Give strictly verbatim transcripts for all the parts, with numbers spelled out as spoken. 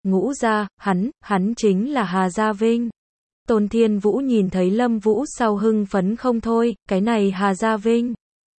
Ngũ gia, hắn, hắn chính là Hà Gia Vinh. Tôn Thiên Vũ nhìn thấy Lâm Vũ sau hưng phấn không thôi, cái này Hà Gia Vinh.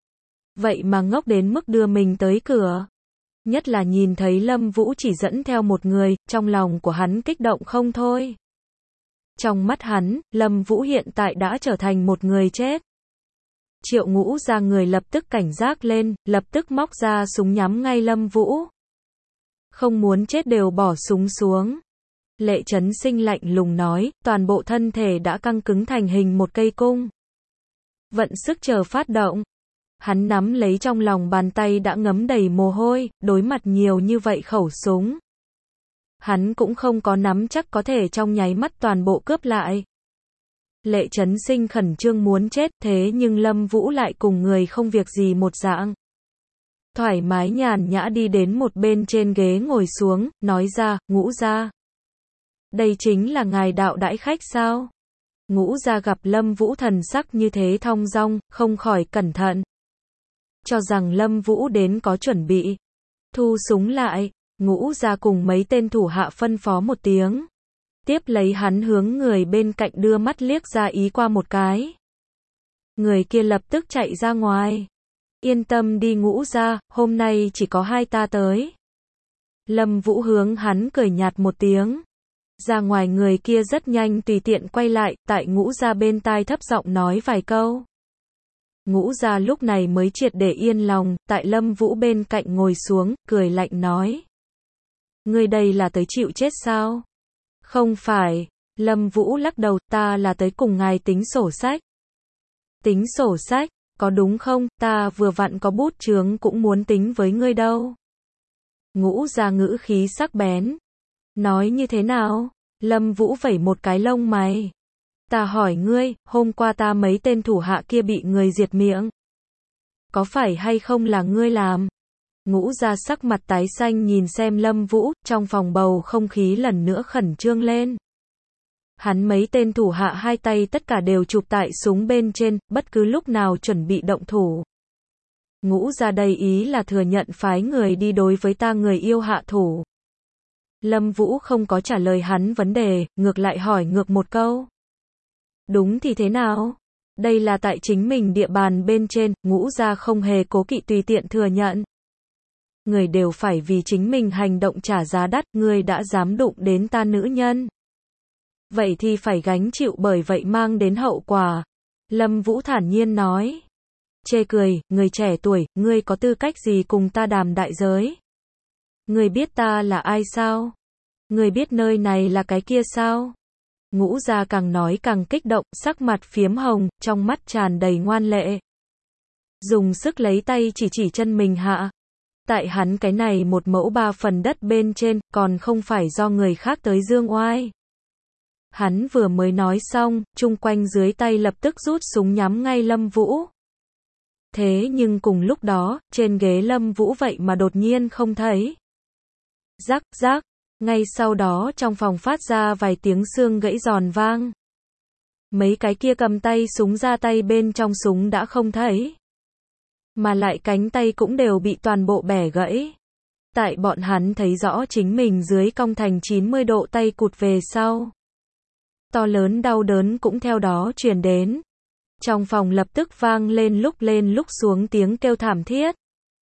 Vậy mà ngốc đến mức đưa mình tới cửa. Nhất là nhìn thấy Lâm Vũ chỉ dẫn theo một người, trong lòng của hắn kích động không thôi. Trong mắt hắn, Lâm Vũ hiện tại đã trở thành một người chết. Triệu Ngũ gia người lập tức cảnh giác lên, lập tức móc ra súng nhắm ngay Lâm Vũ. Không muốn chết đều bỏ súng xuống. Lệ Chấn Sinh lạnh lùng nói, toàn bộ thân thể đã căng cứng thành hình một cây cung. Vận sức chờ phát động. Hắn nắm lấy trong lòng bàn tay đã ngấm đầy mồ hôi, đối mặt nhiều như vậy khẩu súng. Hắn cũng không có nắm chắc có thể trong nháy mắt toàn bộ cướp lại. Lệ Chấn Sinh khẩn trương muốn chết, thế nhưng Lâm Vũ lại cùng người không việc gì một dạng. Thoải mái nhàn nhã đi đến một bên trên ghế ngồi xuống, nói ra, Ngũ gia. Đây chính là ngài đạo đãi khách sao? Ngũ gia gặp Lâm Vũ thần sắc như thế thong dong, không khỏi cẩn thận. Cho rằng Lâm Vũ đến có chuẩn bị. Thu súng lại, Ngũ gia cùng mấy tên thủ hạ phân phó một tiếng. Tiếp lấy hắn hướng người bên cạnh đưa mắt liếc ra ý qua một cái. Người kia lập tức chạy ra ngoài. Yên tâm đi Ngũ gia, hôm nay chỉ có hai ta tới. Lâm Vũ hướng hắn cười nhạt một tiếng. Ra ngoài người kia rất nhanh tùy tiện quay lại, tại Ngũ gia bên tai thấp giọng nói vài câu. Ngũ gia lúc này mới triệt để yên lòng, tại Lâm Vũ bên cạnh ngồi xuống, cười lạnh nói. Ngươi đây là tới chịu chết sao? Không phải, Lâm Vũ lắc đầu, ta là tới cùng ngài tính sổ sách. Tính sổ sách, có đúng không, ta vừa vặn có bút chướng cũng muốn tính với ngươi đâu. Ngũ gia ngữ khí sắc bén. Nói như thế nào? Lâm Vũ vẩy một cái lông mày. Ta hỏi ngươi, hôm qua ta mấy tên thủ hạ kia bị người diệt miệng. Có phải hay không là ngươi làm? Ngũ gia sắc mặt tái xanh nhìn xem Lâm Vũ, trong phòng bầu không khí lần nữa khẩn trương lên. Hắn mấy tên thủ hạ hai tay tất cả đều chụp tại súng bên trên, bất cứ lúc nào chuẩn bị động thủ. Ngũ gia đây ý là thừa nhận phái người đi đối với ta người yêu hạ thủ. Lâm Vũ không có trả lời hắn vấn đề, ngược lại hỏi ngược một câu. Đúng thì thế nào? Đây là tại chính mình địa bàn bên trên, Ngũ gia không hề cố kỵ tùy tiện thừa nhận. Người đều phải vì chính mình hành động trả giá đắt, ngươi đã dám đụng đến ta nữ nhân. Vậy thì phải gánh chịu bởi vậy mang đến hậu quả. Lâm Vũ thản nhiên nói. Chê cười, người trẻ tuổi, ngươi có tư cách gì cùng ta đàm đại giới? Ngươi biết ta là ai sao? Ngươi biết nơi này là cái kia sao? Ngũ gia càng nói càng kích động, sắc mặt phiếm hồng, trong mắt tràn đầy ngoan lệ. Dùng sức lấy tay chỉ chỉ chân mình hạ. Tại hắn cái này một mẫu ba phần đất bên trên, còn không phải do người khác tới dương oai. Hắn vừa mới nói xong, chung quanh dưới tay lập tức rút súng nhắm ngay Lâm Vũ. Thế nhưng cùng lúc đó, trên ghế Lâm Vũ vậy mà đột nhiên không thấy. Rắc rắc, ngay sau đó trong phòng phát ra vài tiếng xương gãy giòn vang. Mấy cái kia cầm tay súng ra tay bên trong súng đã không thấy. Mà lại cánh tay cũng đều bị toàn bộ bẻ gãy. Tại bọn hắn thấy rõ chính mình dưới cong thành chín mươi độ tay cụt về sau. To lớn đau đớn cũng theo đó truyền đến. Trong phòng lập tức vang lên lúc lên lúc xuống tiếng kêu thảm thiết.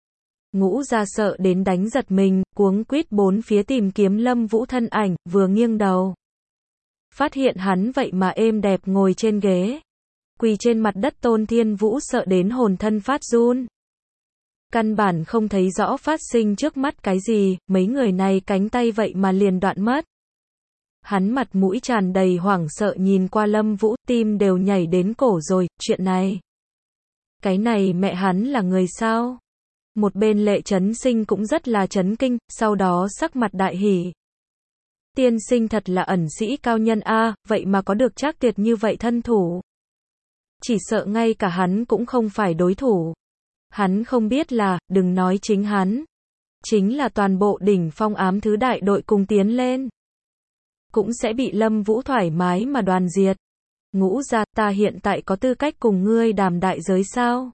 Ngũ gia sợ đến đánh giật mình, cuống quýt bốn phía tìm kiếm Lâm Vũ thân ảnh, vừa nghiêng đầu. Phát hiện hắn vậy mà êm đẹp ngồi trên ghế. Quỳ trên mặt đất Tôn Thiên Vũ sợ đến hồn thân phát run. Căn bản không thấy rõ phát sinh trước mắt cái gì, mấy người này cánh tay vậy mà liền đoạn mất. Hắn mặt mũi tràn đầy hoảng sợ nhìn qua Lâm Vũ, tim đều nhảy đến cổ rồi, chuyện này. Cái này mẹ hắn là người sao? Một bên Lệ Chấn Sinh cũng rất là chấn kinh, sau đó sắc mặt đại hỉ. Tiên sinh thật là ẩn sĩ cao nhân a, vậy mà có được Trác Tuyệt như vậy thân thủ. Chỉ sợ ngay cả hắn cũng không phải đối thủ. Hắn không biết là, đừng nói chính hắn. Chính là toàn bộ đỉnh phong ám thứ đại đội cùng tiến lên. Cũng sẽ bị Lâm Vũ thoải mái mà đoàn diệt. Ngũ gia, ta hiện tại có tư cách cùng ngươi đàm đại giới sao?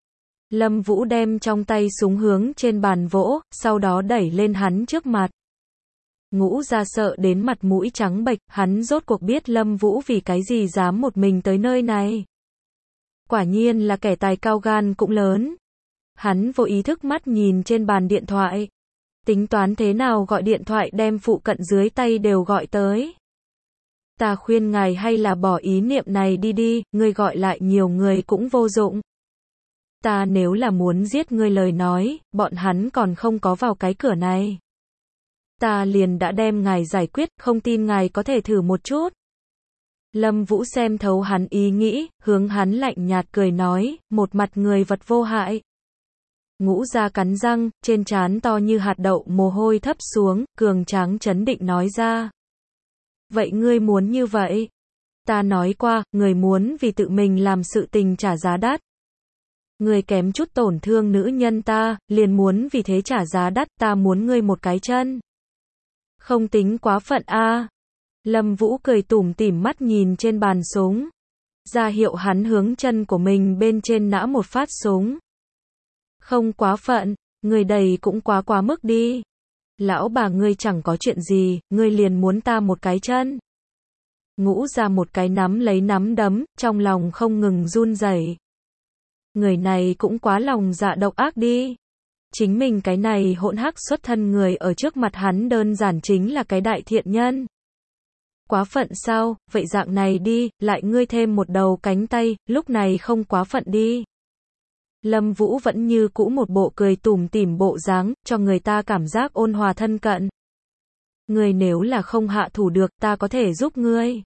Lâm Vũ đem trong tay súng hướng trên bàn vỗ, sau đó đẩy lên hắn trước mặt. Ngũ Gia sợ đến mặt mũi trắng bệch, hắn rốt cuộc biết Lâm Vũ vì cái gì dám một mình tới nơi này. Quả nhiên là kẻ tài cao gan cũng lớn. Hắn vô ý thức mắt nhìn trên bàn điện thoại. Tính toán thế nào gọi điện thoại đem phụ cận dưới tay đều gọi tới. Ta khuyên ngài hay là bỏ ý niệm này đi đi, ngươi gọi lại nhiều người cũng vô dụng. Ta nếu là muốn giết ngươi lời nói, bọn hắn còn không có vào cái cửa này. Ta liền đã đem ngài giải quyết, không tin ngài có thể thử một chút. Lâm Vũ xem thấu hắn ý nghĩ, hướng hắn lạnh nhạt cười nói, một mặt người vật vô hại. Ngũ Gia cắn răng, trên trán to như hạt đậu mồ hôi thấp xuống, cường tráng trấn định nói ra. Vậy ngươi muốn như vậy? Ta nói qua, người muốn vì tự mình làm sự tình trả giá đắt. Ngươi kém chút tổn thương nữ nhân ta, liền muốn vì thế trả giá đắt, ta muốn ngươi một cái chân. Không tính quá phận a. À. Lâm Vũ cười tủm tỉm mắt nhìn trên bàn súng. Ra hiệu hắn hướng chân của mình bên trên nã một phát súng. Không quá phận, người đầy cũng quá quá mức đi. Lão bà ngươi chẳng có chuyện gì, ngươi liền muốn ta một cái chân. Ngũ Gia một cái nắm lấy nắm đấm, trong lòng không ngừng run rẩy. Người này cũng quá lòng dạ độc ác đi. Chính mình cái này hỗn hắc xuất thân người ở trước mặt hắn đơn giản chính là cái đại thiện nhân. Quá phận sao, vậy dạng này đi, lại ngươi thêm một đầu cánh tay, lúc này không quá phận đi. Lâm Vũ vẫn như cũ một bộ cười tủm tỉm bộ dáng, cho người ta cảm giác ôn hòa thân cận. Ngươi nếu là không hạ thủ được, ta có thể giúp ngươi.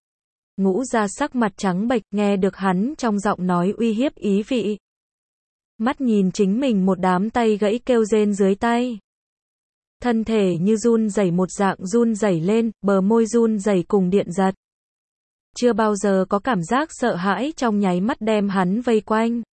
Ngũ Gia sắc mặt trắng bệch, nghe được hắn trong giọng nói uy hiếp ý vị. Mắt nhìn chính mình một đám tay gãy kêu rên dưới tay. Thân thể như run rẩy một dạng run rẩy lên, bờ môi run rẩy cùng điện giật. Chưa bao giờ có cảm giác sợ hãi trong nháy mắt đem hắn vây quanh.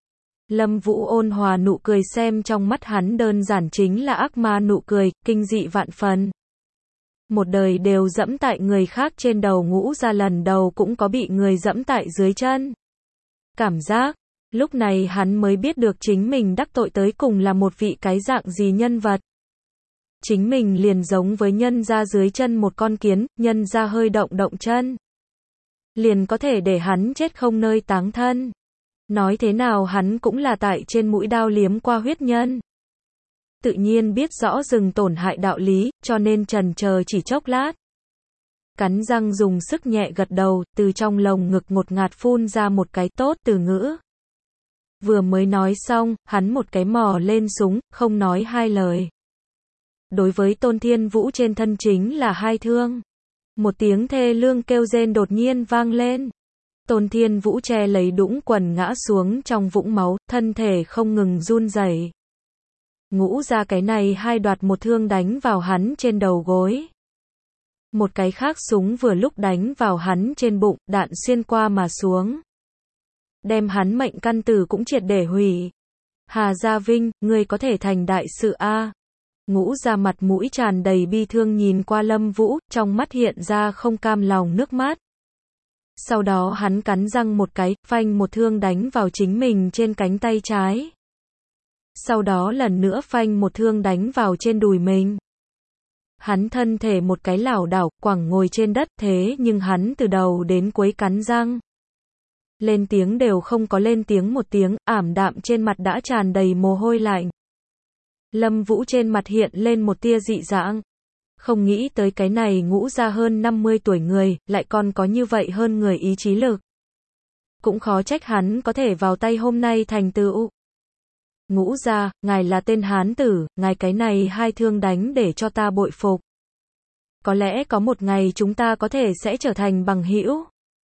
Lâm Vũ ôn hòa nụ cười xem trong mắt hắn đơn giản chính là ác ma nụ cười, kinh dị vạn phần. Một đời đều dẫm tại người khác trên đầu. Ngũ Gia lần đầu cũng có bị người dẫm tại dưới chân. Cảm giác, lúc này hắn mới biết được chính mình đắc tội tới cùng là một vị cái dạng gì nhân vật. Chính mình liền giống với nhân gia dưới chân một con kiến, nhân gia hơi động động chân. Liền có thể để hắn chết không nơi táng thân. Nói thế nào hắn cũng là tại trên mũi đao liếm qua huyết nhân. Tự nhiên biết rõ dừng tổn hại đạo lý, cho nên trần chờ chỉ chốc lát. Cắn răng dùng sức nhẹ gật đầu, từ trong lồng ngực ngột ngạt phun ra một cái tốt từ ngữ. Vừa mới nói xong, hắn một cái mò lên súng, không nói hai lời. Đối với Tôn Thiên Vũ trên thân chính là hai thương. Một tiếng thê lương kêu rên đột nhiên vang lên. Tôn Thiên Vũ che lấy đũng quần ngã xuống trong vũng máu, thân thể không ngừng run rẩy. Ngũ Gia cái này hai đoạt một thương đánh vào hắn trên đầu gối. Một cái khác súng vừa lúc đánh vào hắn trên bụng, đạn xuyên qua mà xuống. Đem hắn mệnh căn tử cũng triệt để hủy. Hà Gia Vinh, ngươi có thể thành đại sự a. Ngũ Gia mặt mũi tràn đầy bi thương nhìn qua Lâm Vũ, trong mắt hiện ra không cam lòng nước mắt. Sau đó hắn cắn răng một cái, phanh một thương đánh vào chính mình trên cánh tay trái. Sau đó lần nữa phanh một thương đánh vào trên đùi mình. Hắn thân thể một cái lảo đảo, quẳng ngồi trên đất, thế nhưng hắn từ đầu đến cuối cắn răng. Lên tiếng đều không có lên tiếng một tiếng, ảm đạm trên mặt đã tràn đầy mồ hôi lạnh. Lâm Vũ trên mặt hiện lên một tia dị dạng. Không nghĩ tới cái này Ngũ Gia hơn năm mươi tuổi người, lại còn có như vậy hơn người ý chí lực. Cũng khó trách hắn có thể vào tay hôm nay thành tựu. Ngũ Gia, ngài là tên hán tử, ngài cái này hai thương đánh để cho ta bội phục. Có lẽ có một ngày chúng ta có thể sẽ trở thành bằng hữu.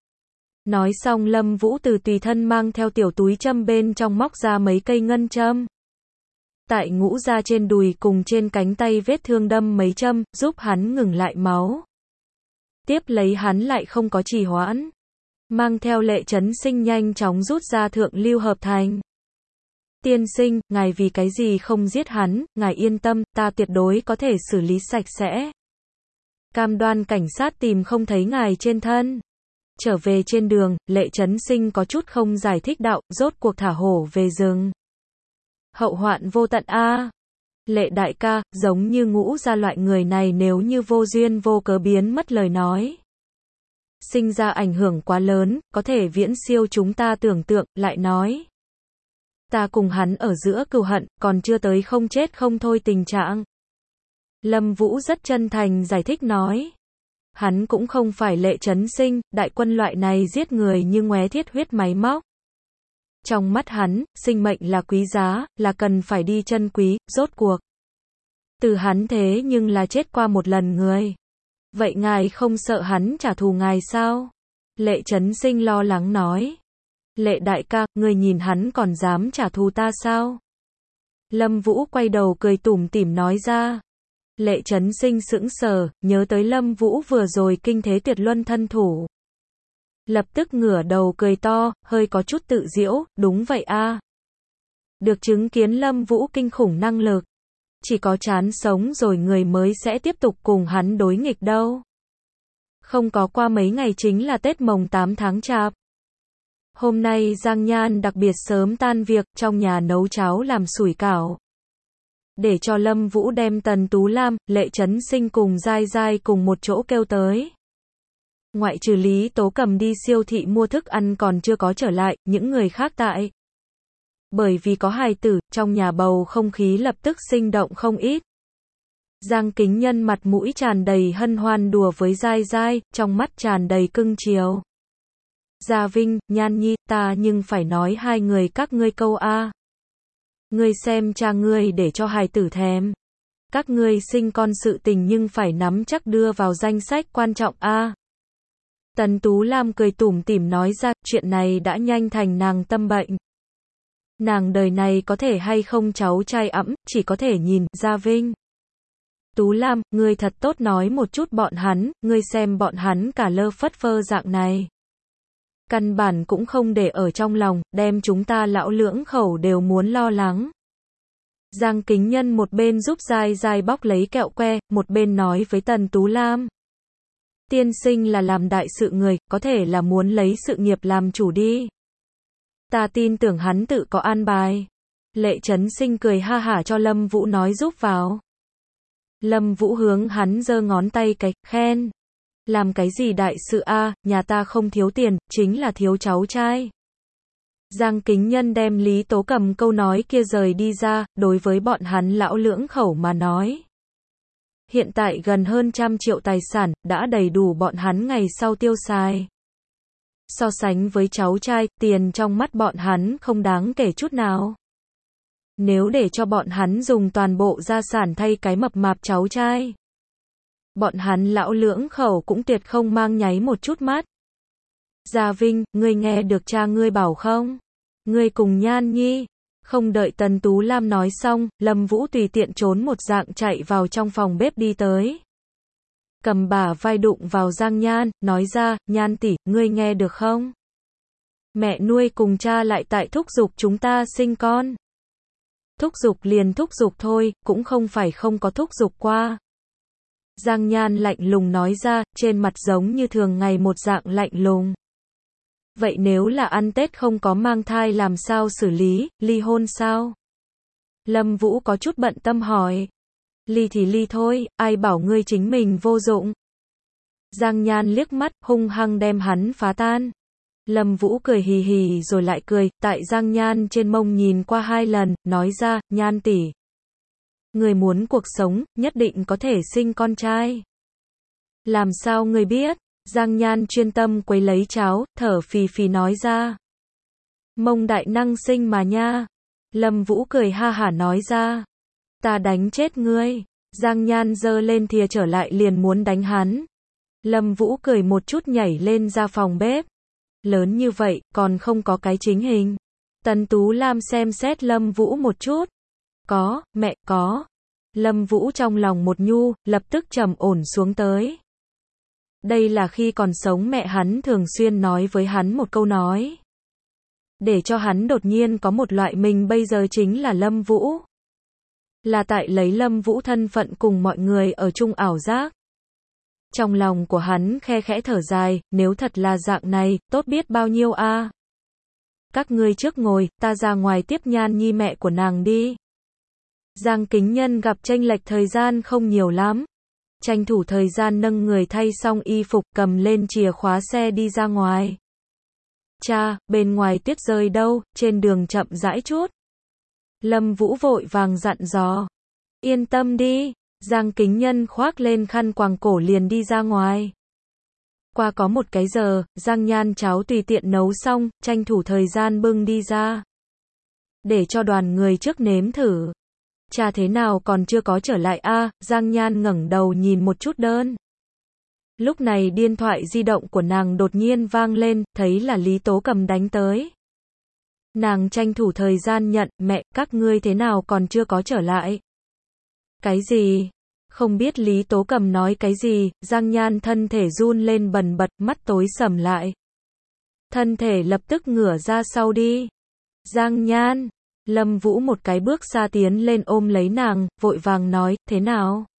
Nói xong Lâm Vũ từ tùy thân mang theo tiểu túi châm bên trong móc ra mấy cây ngân châm. Tại Ngũ Gia trên đùi cùng trên cánh tay vết thương đâm mấy châm, giúp hắn ngừng lại máu. Tiếp lấy hắn lại không có trì hoãn. Mang theo Lệ Chấn Sinh nhanh chóng rút ra thượng lưu hợp thành. Tiên sinh, ngài vì cái gì không giết hắn, ngài yên tâm, ta tuyệt đối có thể xử lý sạch sẽ. Cam đoan cảnh sát tìm không thấy ngài trên thân. Trở về trên đường, Lệ Chấn Sinh có chút không giải thích đạo, rốt cuộc thả hổ về rừng. Hậu hoạn vô tận a. Lệ đại ca, giống như Ngũ gia loại người này nếu như vô duyên vô cớ biến mất lời nói, sinh ra ảnh hưởng quá lớn, có thể viễn siêu chúng ta tưởng tượng, lại nói. Ta cùng hắn ở giữa cừu hận, còn chưa tới không chết không thôi tình trạng. Lâm Vũ rất chân thành giải thích nói. Hắn cũng không phải Lệ Chấn Sinh, đại quân loại này giết người như ngoé thiết huyết máy móc. Trong mắt hắn, sinh mệnh là quý giá, là cần phải đi trân quý, rốt cuộc. Từ hắn thế nhưng là chết qua một lần người. Vậy ngài không sợ hắn trả thù ngài sao? Lệ Chấn Sinh lo lắng nói. Lệ đại ca, người nhìn hắn còn dám trả thù ta sao? Lâm Vũ quay đầu cười tủm tỉm nói ra. Lệ Chấn Sinh sững sờ, nhớ tới Lâm Vũ vừa rồi kinh thế tuyệt luân thân thủ. Lập tức ngửa đầu cười to, hơi có chút tự giễu, đúng vậy a. Được chứng kiến Lâm Vũ kinh khủng năng lực. Chỉ có chán sống rồi người mới sẽ tiếp tục cùng hắn đối nghịch đâu. Không có qua mấy ngày chính là Tết Mồng tám tháng Chạp. Hôm nay Giang Nhan đặc biệt sớm tan việc, trong nhà nấu cháo làm sủi cảo. Để cho Lâm Vũ đem Tần Tú Lam, Lệ Chấn Sinh cùng Giai Giai cùng một chỗ kêu tới. Ngoại trừ Lý Tố Cầm đi siêu thị mua thức ăn còn chưa có trở lại, những người khác tại. Bởi vì có hài tử, trong nhà bầu không khí lập tức sinh động không ít. Giang Kính Nhân mặt mũi tràn đầy hân hoan đùa với Giai Giai, trong mắt tràn đầy cưng chiều. Gia Vinh, Nhan Nhi, ta nhưng phải nói hai người các ngươi câu a. Ngươi xem cha ngươi để cho hài tử thèm. Các ngươi sinh con sự tình nhưng phải nắm chắc đưa vào danh sách quan trọng a. Tần Tú Lam cười tủm tỉm nói ra, chuyện này đã nhanh thành nàng tâm bệnh. Nàng đời này có thể hay không cháu trai ẵm, chỉ có thể nhìn, Gia Vinh. Tú Lam, ngươi thật tốt nói một chút bọn hắn, ngươi xem bọn hắn cả lơ phất phơ dạng này. Căn bản cũng không để ở trong lòng, đem chúng ta lão lưỡng khẩu đều muốn lo lắng. Giang Kính Nhân một bên giúp Giai Giai bóc lấy kẹo que, một bên nói với Tần Tú Lam. Tiên sinh là làm đại sự người, có thể là muốn lấy sự nghiệp làm chủ đi. Ta tin tưởng hắn tự có an bài. Lệ Chấn Sinh cười ha hả cho Lâm Vũ nói giúp vào. Lâm Vũ hướng hắn giơ ngón tay cái, khen. Làm cái gì đại sự a, nhà ta không thiếu tiền, chính là thiếu cháu trai. Giang Kính Nhân đem Lý Tố Cầm câu nói kia rời đi ra, đối với bọn hắn lão lưỡng khẩu mà nói. Hiện tại gần hơn trăm triệu tài sản, đã đầy đủ bọn hắn ngày sau tiêu xài. So sánh với cháu trai, tiền trong mắt bọn hắn không đáng kể chút nào. Nếu để cho bọn hắn dùng toàn bộ gia sản thay cái mập mạp cháu trai, bọn hắn lão lưỡng khẩu cũng tuyệt không mang nháy một chút mắt. Gia Vinh, ngươi nghe được cha ngươi bảo không? Ngươi cùng Nhan Nhi. Không đợi Tần Tú Lam nói xong, Lâm Vũ tùy tiện trốn một dạng chạy vào trong phòng bếp đi tới. Cầm bả vai đụng vào Giang Nhan, nói ra, Nhan tỷ, ngươi nghe được không? Mẹ nuôi cùng cha lại tại thúc giục chúng ta sinh con. Thúc giục liền thúc giục thôi, cũng không phải không có thúc giục qua. Giang Nhan lạnh lùng nói ra, trên mặt giống như thường ngày một dạng lạnh lùng. Vậy nếu là ăn Tết không có mang thai làm sao xử lý, ly hôn sao? Lâm Vũ có chút bận tâm hỏi. Ly thì ly thôi, ai bảo ngươi chính mình vô dụng. Giang Nhan liếc mắt, hung hăng đem hắn phá tan. Lâm Vũ cười hì hì rồi lại cười, tại Giang Nhan trên mông nhìn qua hai lần, nói ra, Nhan tỷ. Người muốn cuộc sống, nhất định có thể sinh con trai. Làm sao người biết? Giang Nhan chuyên tâm quấy lấy cháo, thở phì phì nói ra. Mông đại năng sinh mà nha. Lâm Vũ cười ha hả nói ra. Ta đánh chết ngươi. Giang Nhan giơ lên thìa trở lại liền muốn đánh hắn. Lâm Vũ cười một chút nhảy lên ra phòng bếp. Lớn như vậy, còn không có cái chính hình. Tần Tú Lam xem xét Lâm Vũ một chút. Có, mẹ, có. Lâm Vũ trong lòng một nhu, lập tức trầm ổn xuống tới. Đây là khi còn sống mẹ hắn thường xuyên nói với hắn một câu nói. Để cho hắn đột nhiên có một loại mình bây giờ chính là Lâm Vũ. Là tại lấy Lâm Vũ thân phận cùng mọi người ở chung ảo giác. Trong lòng của hắn khe khẽ thở dài, nếu thật là dạng này, tốt biết bao nhiêu a. Các ngươi trước ngồi, ta ra ngoài tiếp Nhan Nhi mẹ của nàng đi. Giang Kính Nhân gặp chênh lệch thời gian không nhiều lắm. Tranh thủ thời gian nâng người thay xong y phục, cầm lên chìa khóa xe đi ra ngoài. Cha, bên ngoài tuyết rơi đâu, trên đường chậm rãi chút. Lâm Vũ vội vàng dặn dò. Yên tâm đi, Giang Kính Nhân khoác lên khăn quàng cổ liền đi ra ngoài. Qua có một cái giờ, Giang Nhan cháo tùy tiện nấu xong, tranh thủ thời gian bưng đi ra. Để cho đoàn người trước nếm thử. Cha thế nào còn chưa có trở lại a? À, Giang Nhan ngẩng đầu nhìn một chút đơn. Lúc này điện thoại di động của nàng đột nhiên vang lên, thấy là Lý Tố Cầm đánh tới. Nàng tranh thủ thời gian nhận, mẹ, các ngươi thế nào còn chưa có trở lại? Cái gì? Không biết Lý Tố Cầm nói cái gì, Giang Nhan thân thể run lên bần bật, mắt tối sầm lại. Thân thể lập tức ngửa ra sau đi. Giang Nhan, Lâm Vũ một cái bước xa tiến lên ôm lấy nàng, vội vàng nói, thế nào?